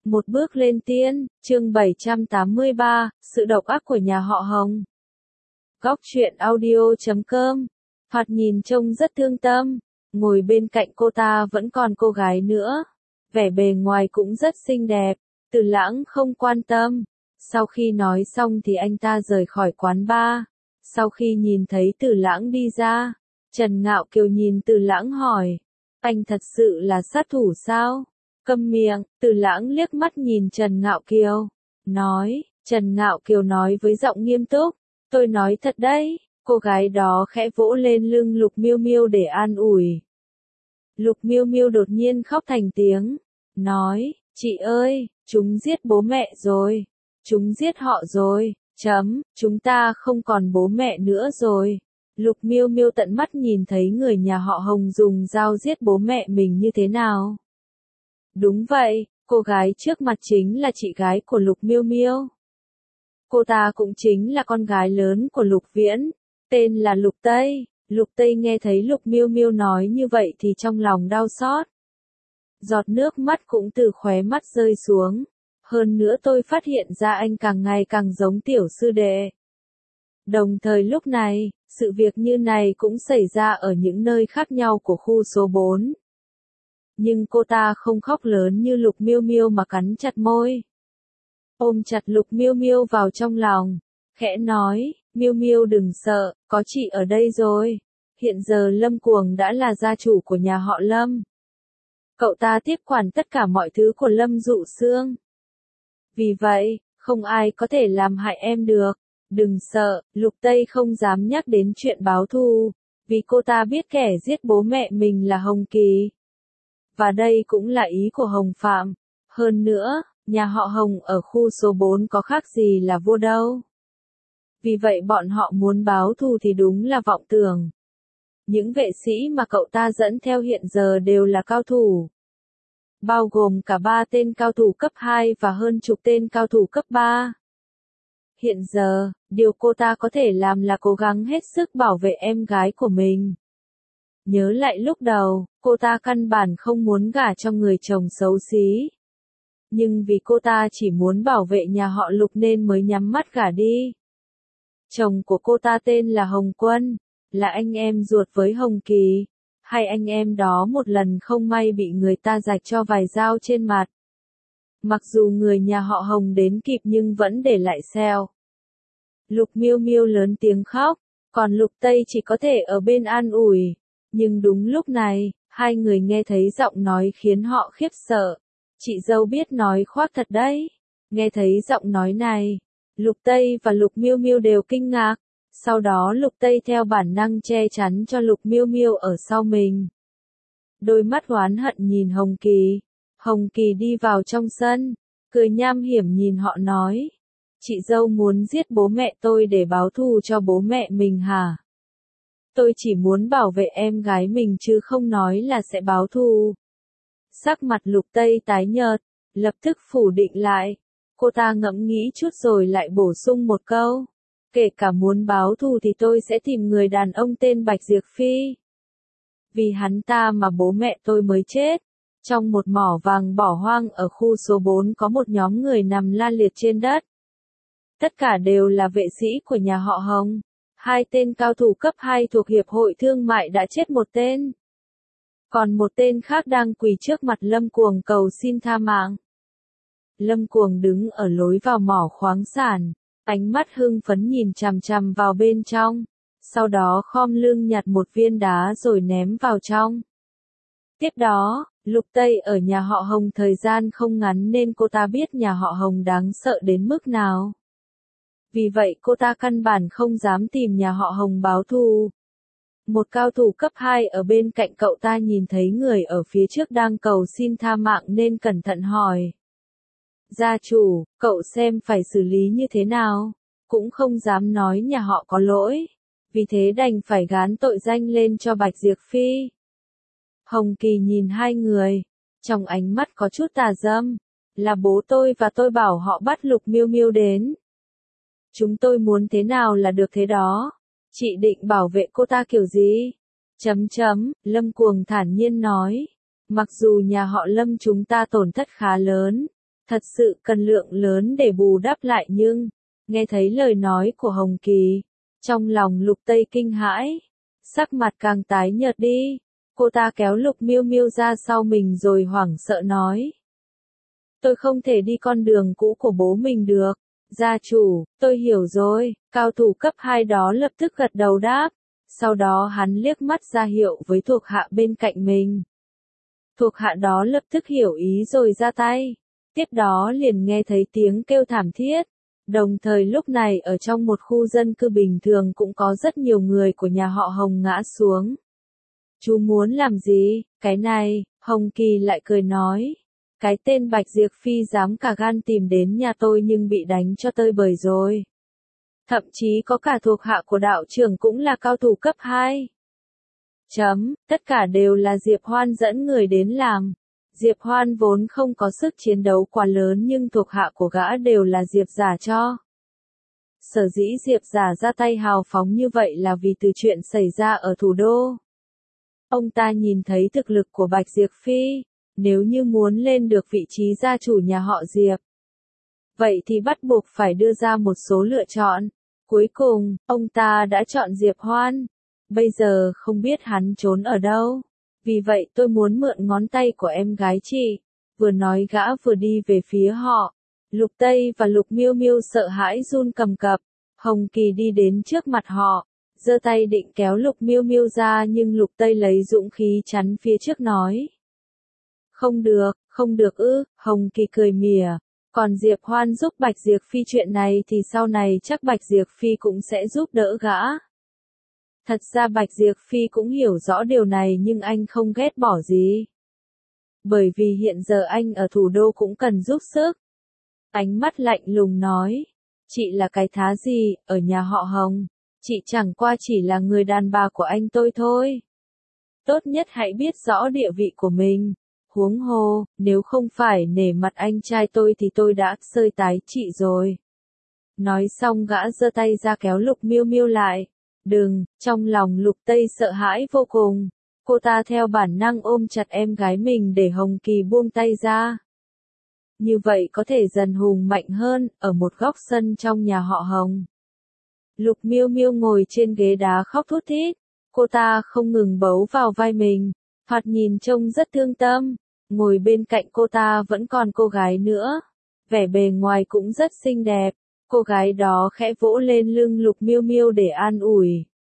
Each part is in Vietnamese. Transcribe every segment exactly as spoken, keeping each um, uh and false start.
Một bước lên tiên, chương bảy trăm tám mươi ba, sự độc ác của nhà họ Hồng. Góc truyện audio chấm com. Thoạt nhìn trông rất thương tâm, ngồi bên cạnh cô ta vẫn còn cô gái nữa. Vẻ bề ngoài cũng rất xinh đẹp, Từ Lãng không quan tâm. Sau khi nói xong thì anh ta rời khỏi quán bar. Sau khi nhìn thấy Từ Lãng đi ra, Trần Ngạo Kiều nhìn Từ Lãng hỏi, anh thật sự là sát thủ sao? Câm miệng, Từ Lãng liếc mắt nhìn Trần Ngạo Kiều, nói, Trần Ngạo Kiều nói với giọng nghiêm túc, tôi nói thật đấy. Cô gái đó khẽ vỗ lên lưng Lục Miêu Miêu để an ủi. Lục Miêu Miêu đột nhiên khóc thành tiếng, nói, chị ơi, chúng giết bố mẹ rồi, chúng giết họ rồi, chấm, chúng ta không còn bố mẹ nữa rồi. Lục Miêu Miêu tận mắt nhìn thấy người nhà họ Hồng dùng dao giết bố mẹ mình như thế nào. Đúng vậy, cô gái trước mặt chính là chị gái của Lục Miêu Miêu. Cô ta cũng chính là con gái lớn của Lục Viễn, tên là Lục Tây. Lục Tây nghe thấy Lục Miêu Miêu nói như vậy thì trong lòng đau xót. Giọt nước mắt cũng từ khóe mắt rơi xuống. Hơn nữa tôi phát hiện ra anh càng ngày càng giống tiểu sư đệ. Đồng thời lúc này, sự việc như này cũng xảy ra ở những nơi khác nhau của khu số bốn. Nhưng cô ta không khóc lớn như Lục Miêu Miêu mà cắn chặt môi. Ôm chặt Lục Miêu Miêu vào trong lòng, khẽ nói, Miêu Miêu đừng sợ, có chị ở đây rồi. Hiện giờ Lâm Cuồng đã là gia chủ của nhà họ Lâm. Cậu ta tiếp quản tất cả mọi thứ của Lâm Dụ Xương. Vì vậy, không ai có thể làm hại em được. Đừng sợ, Lục Tây không dám nhắc đến chuyện báo thù, vì cô ta biết kẻ giết bố mẹ mình là Hồng Kỳ. Và đây cũng là ý của Hồng Phạm. Hơn nữa, nhà họ Hồng ở khu số bốn có khác gì là vua đâu. Vì vậy bọn họ muốn báo thù thì đúng là vọng tưởng. Những vệ sĩ mà cậu ta dẫn theo hiện giờ đều là cao thủ. Bao gồm cả ba tên cao thủ cấp hai và hơn chục tên cao thủ cấp ba. Hiện giờ, điều cô ta có thể làm là cố gắng hết sức bảo vệ em gái của mình. Nhớ lại lúc đầu, cô ta căn bản không muốn gả cho người chồng xấu xí. Nhưng vì cô ta chỉ muốn bảo vệ nhà họ Lục nên mới nhắm mắt gả đi. Chồng của cô ta tên là Hồng Quân, là anh em ruột với Hồng Kỳ. Hai anh em đó một lần không may bị người ta rạch cho vài dao trên mặt. Mặc dù người nhà họ Hồng đến kịp nhưng vẫn để lại sẹo. Lục Miêu Miêu lớn tiếng khóc, còn Lục Tây chỉ có thể ở bên an ủi. Nhưng đúng lúc này, hai người nghe thấy giọng nói khiến họ khiếp sợ. Chị dâu biết nói khoác thật đấy. Nghe thấy giọng nói này, Lục Tây và Lục Miêu Miêu đều kinh ngạc. Sau đó Lục Tây theo bản năng che chắn cho Lục Miêu Miêu ở sau mình. Đôi mắt oán hận nhìn Hồng Kỳ. Hồng Kỳ đi vào trong sân, cười nham hiểm nhìn họ nói. Chị dâu muốn giết bố mẹ tôi để báo thù cho bố mẹ mình hả? Tôi chỉ muốn bảo vệ em gái mình chứ không nói là sẽ báo thù. Sắc mặt Lục Tây tái nhợt, lập tức phủ định lại. Cô ta ngẫm nghĩ chút rồi lại bổ sung một câu. Kể cả muốn báo thù thì tôi sẽ tìm người đàn ông tên Bạch Diệp Phi. Vì hắn ta mà bố mẹ tôi mới chết. Trong một mỏ vàng bỏ hoang ở khu số bốn có một nhóm người nằm la liệt trên đất. Tất cả đều là vệ sĩ của nhà họ Hồng. Hai tên cao thủ cấp hai thuộc Hiệp hội Thương mại đã chết một tên. Còn một tên khác đang quỳ trước mặt Lâm Cuồng cầu xin tha mạng. Lâm Cuồng đứng ở lối vào mỏ khoáng sản, ánh mắt hưng phấn nhìn chằm chằm vào bên trong. Sau đó khom lưng nhặt một viên đá rồi ném vào trong. Tiếp đó, Lục Tây ở nhà họ Hồng thời gian không ngắn nên cô ta biết nhà họ Hồng đáng sợ đến mức nào. Vì vậy cô ta căn bản không dám tìm nhà họ Hồng báo thù. Một cao thủ cấp hai ở bên cạnh cậu ta nhìn thấy người ở phía trước đang cầu xin tha mạng nên cẩn thận hỏi. Gia chủ, cậu xem phải xử lý như thế nào? Cũng không dám nói nhà họ có lỗi. Vì thế đành phải gán tội danh lên cho Bạch Diệp Phi. Hồng Kỳ nhìn hai người, trong ánh mắt có chút tà dâm. Là bố tôi và tôi bảo họ bắt Lục Miêu Miêu đến. Chúng tôi muốn thế nào là được thế đó. Chị định bảo vệ cô ta kiểu gì? Chấm chấm, Lâm Cuồng thản nhiên nói. Mặc dù nhà họ Lâm chúng ta tổn thất khá lớn, thật sự cần lượng lớn để bù đắp lại nhưng, nghe thấy lời nói của Hồng Kỳ, trong lòng Lục Tây kinh hãi, sắc mặt càng tái nhợt đi, cô ta kéo Lục Miêu Miêu ra sau mình rồi hoảng sợ nói. Tôi không thể đi con đường cũ của bố mình được, gia chủ, tôi hiểu rồi, cao thủ cấp hai đó lập tức gật đầu đáp, sau đó hắn liếc mắt ra hiệu với thuộc hạ bên cạnh mình. Thuộc hạ đó lập tức hiểu ý rồi ra tay, tiếp đó liền nghe thấy tiếng kêu thảm thiết. Đồng thời lúc này ở trong một khu dân cư bình thường cũng có rất nhiều người của nhà họ Hồng ngã xuống. Chú muốn làm gì? Cái này, Hồng Kỳ lại cười nói. Cái tên Bạch Diệp Phi dám cả gan tìm đến nhà tôi nhưng bị đánh cho tơi bời rồi. Thậm chí có cả thuộc hạ của đạo trưởng cũng là cao thủ cấp hai. Chấm, tất cả đều là Diệp Hoan dẫn người đến làm. Diệp Hoan vốn không có sức chiến đấu quá lớn nhưng thuộc hạ của gã đều là Diệp giả cho. Sở dĩ Diệp giả ra tay hào phóng như vậy là vì từ chuyện xảy ra ở thủ đô. Ông ta nhìn thấy thực lực của Bạch Diệp Phi, nếu như muốn lên được vị trí gia chủ nhà họ Diệp. Vậy thì bắt buộc phải đưa ra một số lựa chọn. Cuối cùng, ông ta đã chọn Diệp Hoan. Bây giờ không biết hắn trốn ở đâu. Vì vậy tôi muốn mượn ngón tay của em gái chị. Vừa nói gã vừa đi về phía họ. Lục Tây và Lục Miêu Miêu sợ hãi run cầm cập. Hồng Kỳ đi đến trước mặt họ, giơ tay định kéo Lục Miêu Miêu ra nhưng Lục Tây lấy dũng khí chắn phía trước nói. Không được, không được ư, Hồng Kỳ cười mỉa. Còn Diệp Hoan giúp Bạch Diệp Phi chuyện này thì sau này chắc Bạch Diệp Phi cũng sẽ giúp đỡ gã. Thật ra Bạch Diệp Phi cũng hiểu rõ điều này nhưng anh không ghét bỏ gì. Bởi vì hiện giờ anh ở thủ đô cũng cần giúp sức. Ánh mắt lạnh lùng nói, chị là cái thá gì, ở nhà họ Hồng, chị chẳng qua chỉ là người đàn bà của anh tôi thôi. Tốt nhất hãy biết rõ địa vị của mình. Huống hồ, nếu không phải nể mặt anh trai tôi thì tôi đã sơi tái chị rồi. Nói xong gã giơ tay ra kéo Lục Miêu Miêu lại. Đừng, trong lòng Lục Tây sợ hãi vô cùng. Cô ta theo bản năng ôm chặt em gái mình để Hồng Kỳ buông tay ra. Như vậy có thể dần hùng mạnh hơn, ở một góc sân trong nhà họ Hồng. Lục Miêu Miêu ngồi trên ghế đá khóc thút thít. Cô ta không ngừng bấu vào vai mình, thoạt nhìn trông rất thương tâm. Ngồi bên cạnh cô ta vẫn còn cô gái nữa. Vẻ bề ngoài cũng rất xinh đẹp. Cô gái đó khẽ vỗ lên lưng Lục Miêu Miêu để an ủi.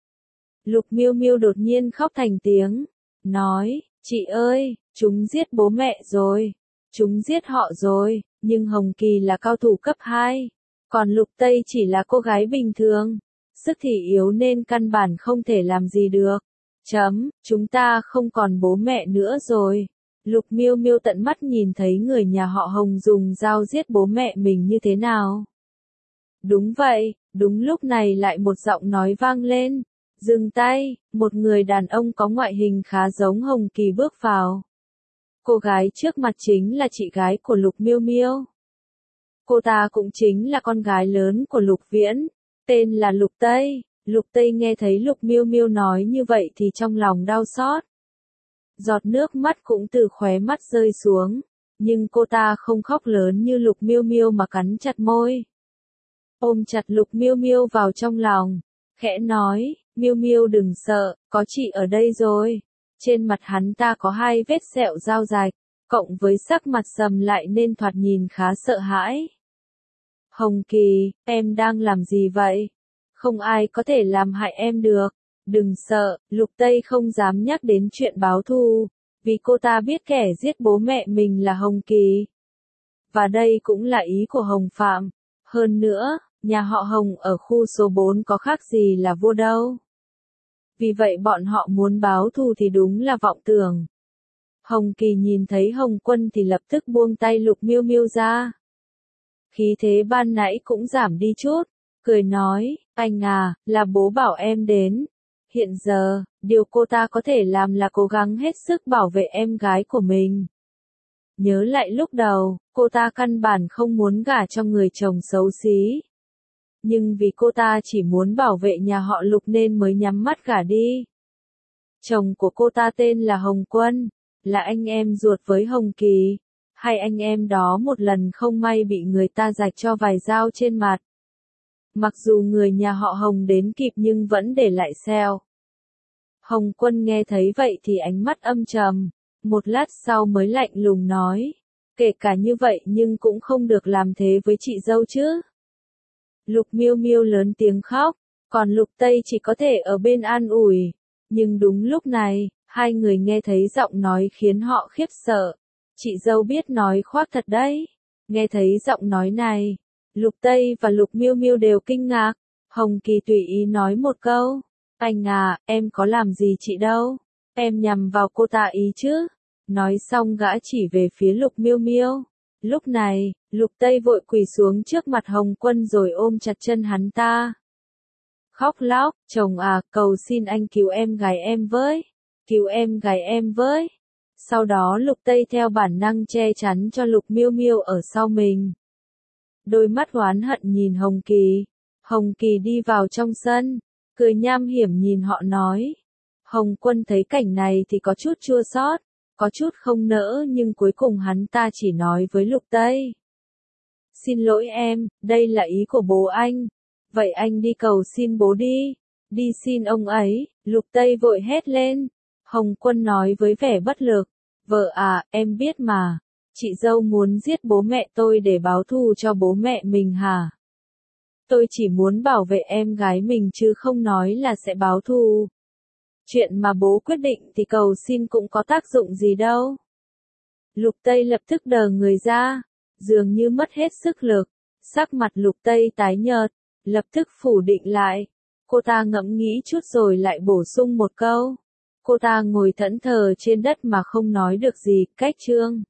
Lục Miêu Miêu đột nhiên khóc thành tiếng. Nói, chị ơi, chúng giết bố mẹ rồi. Chúng giết họ rồi, nhưng Hồng Kỳ là cao thủ cấp hai. Còn Lục Tây chỉ là cô gái bình thường. Sức thì yếu nên căn bản không thể làm gì được. Chấm, chúng ta không còn bố mẹ nữa rồi. Lục Miêu Miêu tận mắt nhìn thấy người nhà họ Hồng dùng dao giết bố mẹ mình như thế nào. Đúng vậy, đúng lúc này lại một giọng nói vang lên. Dừng tay, một người đàn ông có ngoại hình khá giống Hồng Kỳ bước vào. Cô gái trước mặt chính là chị gái của Lục Miêu Miêu. Cô ta cũng chính là con gái lớn của Lục Viễn, tên là Lục Tây. Lục Tây nghe thấy Lục Miêu Miêu nói như vậy thì trong lòng đau xót. Giọt nước mắt cũng từ khóe mắt rơi xuống, nhưng cô ta không khóc lớn như Lục Miêu Miêu mà cắn chặt môi. Ôm chặt Lục Miêu Miêu vào trong lòng, khẽ nói, Miêu Miêu đừng sợ, có chị ở đây rồi. Trên mặt hắn ta có hai vết sẹo dao dài, cộng với sắc mặt sầm lại nên thoạt nhìn khá sợ hãi. Hồng Kỳ, em đang làm gì vậy? Không ai có thể làm hại em được. Đừng sợ, Lục Tây không dám nhắc đến chuyện báo thù, vì cô ta biết kẻ giết bố mẹ mình là Hồng Kỳ. Và đây cũng là ý của Hồng Phạm. Hơn nữa, nhà họ Hồng ở khu số bốn có khác gì là vua đâu. Vì vậy bọn họ muốn báo thù thì đúng là vọng tưởng. Hồng Kỳ nhìn thấy Hồng Quân thì lập tức buông tay Lục Miêu Miêu ra. Khí thế ban nãy cũng giảm đi chút, cười nói, anh à, là bố bảo em đến. Hiện giờ, điều cô ta có thể làm là cố gắng hết sức bảo vệ em gái của mình. Nhớ lại lúc đầu, cô ta căn bản không muốn gả cho người chồng xấu xí. Nhưng vì cô ta chỉ muốn bảo vệ nhà họ Lục nên mới nhắm mắt gả đi. Chồng của cô ta tên là Hồng Quân, là anh em ruột với Hồng Kỳ. Hay anh em đó một lần không may bị người ta rạch cho vài dao trên mặt. Mặc dù người nhà họ Hồng đến kịp nhưng vẫn để lại sẹo. Hồng Quân nghe thấy vậy thì ánh mắt âm trầm, một lát sau mới lạnh lùng nói, kể cả như vậy nhưng cũng không được làm thế với chị dâu chứ. Lục Miêu Miêu lớn tiếng khóc, còn Lục Tây chỉ có thể ở bên an ủi. Nhưng đúng lúc này, hai người nghe thấy giọng nói khiến họ khiếp sợ. Chị dâu biết nói khoác thật đấy. Nghe thấy giọng nói này, Lục Tây và Lục Miêu Miêu đều kinh ngạc. Hồng Kỳ tùy ý nói một câu, anh à, em có làm gì chị đâu, em nhằm vào cô ta ý chứ. Nói xong gã chỉ về phía Lục Miêu Miêu. Lúc này, Lục Tây vội quỳ xuống trước mặt Hồng Quân rồi ôm chặt chân hắn ta. Khóc lóc, chồng à, cầu xin anh cứu em gái em với, cứu em gái em với. Sau đó Lục Tây theo bản năng che chắn cho Lục Miêu Miêu ở sau mình. Đôi mắt oán hận nhìn Hồng Kỳ. Hồng Kỳ đi vào trong sân, cười nham hiểm nhìn họ nói. Hồng Quân thấy cảnh này thì có chút chua xót, có chút không nỡ nhưng cuối cùng hắn ta chỉ nói với Lục Tây. Xin lỗi em, đây là ý của bố anh. Vậy anh đi cầu xin bố đi. Đi xin ông ấy, Lục Tây vội hét lên. Hồng Quân nói với vẻ bất lực. Vợ à, em biết mà. Chị dâu muốn giết bố mẹ tôi để báo thù cho bố mẹ mình hả? Tôi chỉ muốn bảo vệ em gái mình chứ không nói là sẽ báo thù. Chuyện mà bố quyết định thì cầu xin cũng có tác dụng gì đâu. Lục Tây lập tức đờ người ra, dường như mất hết sức lực. Sắc mặt Lục Tây tái nhợt, lập tức phủ định lại. Cô ta ngẫm nghĩ chút rồi lại bổ sung một câu. Cô ta ngồi thẫn thờ trên đất mà không nói được gì, cách trương.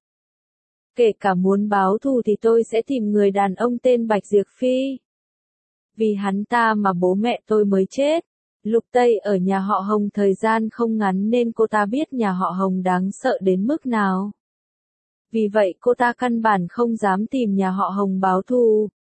Kể cả muốn báo thù thì tôi sẽ tìm người đàn ông tên Bạch Diệp Phi. Vì hắn ta mà bố mẹ tôi mới chết. Lục Tây ở nhà họ Hồng thời gian không ngắn nên cô ta biết nhà họ Hồng đáng sợ đến mức nào. Vì vậy cô ta căn bản không dám tìm nhà họ Hồng báo thù.